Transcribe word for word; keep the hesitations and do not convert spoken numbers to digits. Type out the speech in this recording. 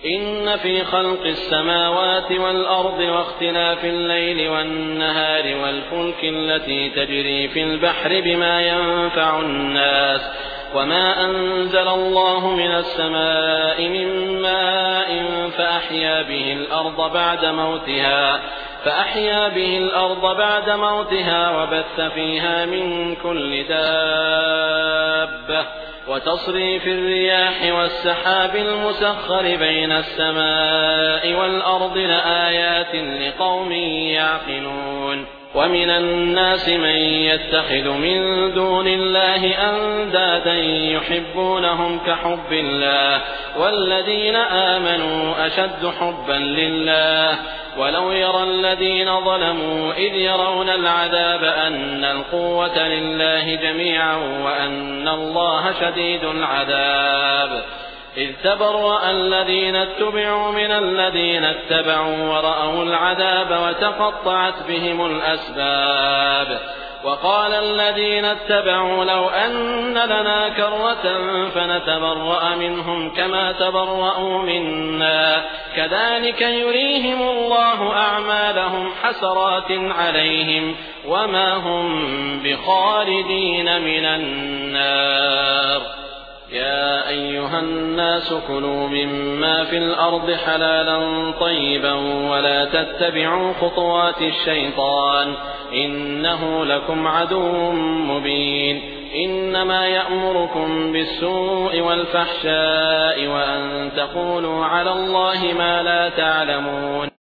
إن في خلق السماوات والأرض واختلاف الليل والنهار والفلك التي تجري في البحر بما ينفع الناس وما أنزل الله من السماء من ماء فأحيا به الأرض بعد موتها فأحيا به الأرض بعد موتها وبث فيها من كل دابة وتصريف الرياح والسحاب المسخر بين السماء والأرض لآيات لقوم يعقلون ومن الناس من يتخذ من دون الله أندادا يحبونهم كحب الله والذين آمنوا أشد حبا لله ولو يرى الذين ظلموا إذ يرون العذاب أن القوة لله جميعا وأن الله شديد العذاب إذ تبرأ الذين اتبعوا من الذين اتبعوا ورأوا العذاب وتقطعت بهم الأسباب وقال الذين اتبعوا لو أن لنا كرة فنتبرأ منهم كما تبرأوا منا كذلك يريهم الله أعمالهم حسرات عليهم وما هم بخالدين من النار يا أيها الناس كلوا مما في الأرض حلالا طيبا ولا تتبعوا خطوات الشيطان إنه لكم عدو مبين إنما يأمركم بالسوء والفحشاء وأن تقولوا على الله ما لا تعلمون